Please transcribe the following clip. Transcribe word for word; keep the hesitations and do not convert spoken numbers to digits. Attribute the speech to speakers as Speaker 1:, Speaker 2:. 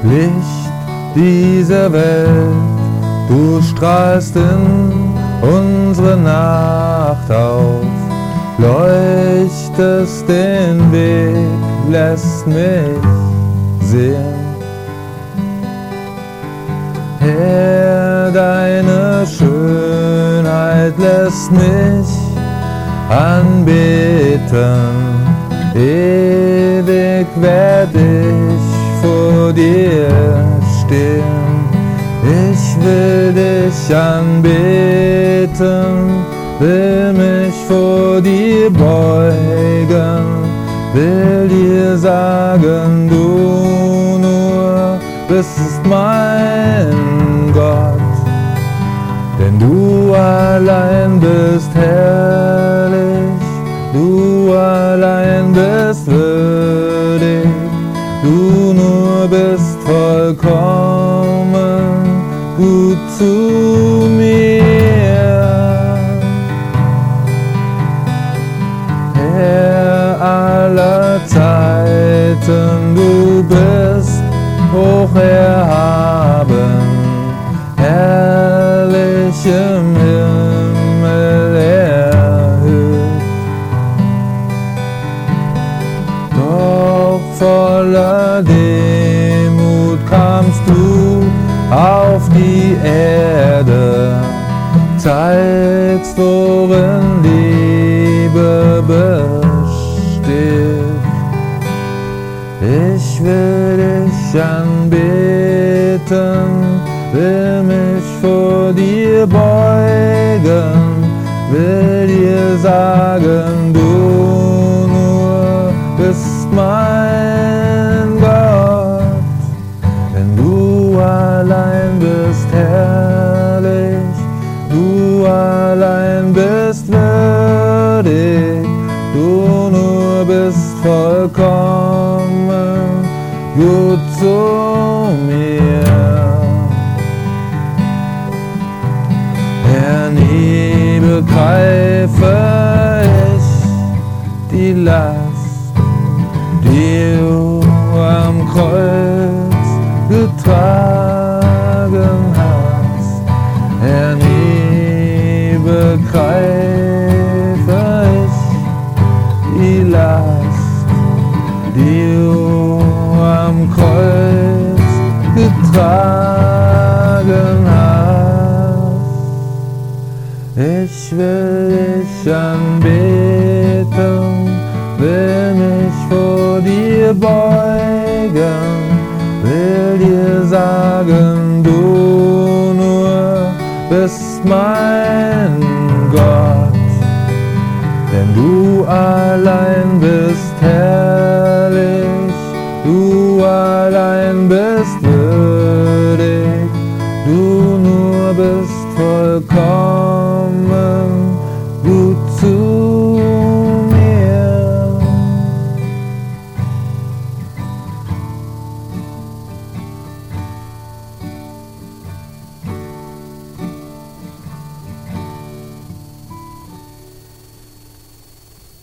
Speaker 1: Licht dieser Welt, du strahlst in unsere Nacht auf, leuchtest den Weg, lässt mich sehen. Herr, deine Schönheit lässt mich anbeten, ewig werd ich vor dir stehen. Ich will dich anbeten, will mich vor dir beugen, will dir sagen, du nur bist mein Gott. Denn du allein bist herrlich, du allein bist würdig, du nur bist vollkommen gut zu mir. Herr aller Zeiten, du bist hoch erhaben, herrlich im Himmel erhöht. Doch voller Demut kamst du auf die Erde, zeigst, worin Liebe besteht. Ich will dich anbeten, will mich vor dir beugen, will dir sagen, du nur bist mein Gott. Denn du allein bist herrlich, du allein bist würdig, du nur bist vollkommen gut zu mir. Herr, nie begreife ich die Last, die du am Kreuz getragen hast. Herr, nie begreife ich die Last, die du am Kreuz getragen hast. Ich will dich anbeten, will mich vor dir beugen, will dir sagen, du nur bist mein Gott. Denn du allein bist herrlich, du allein bist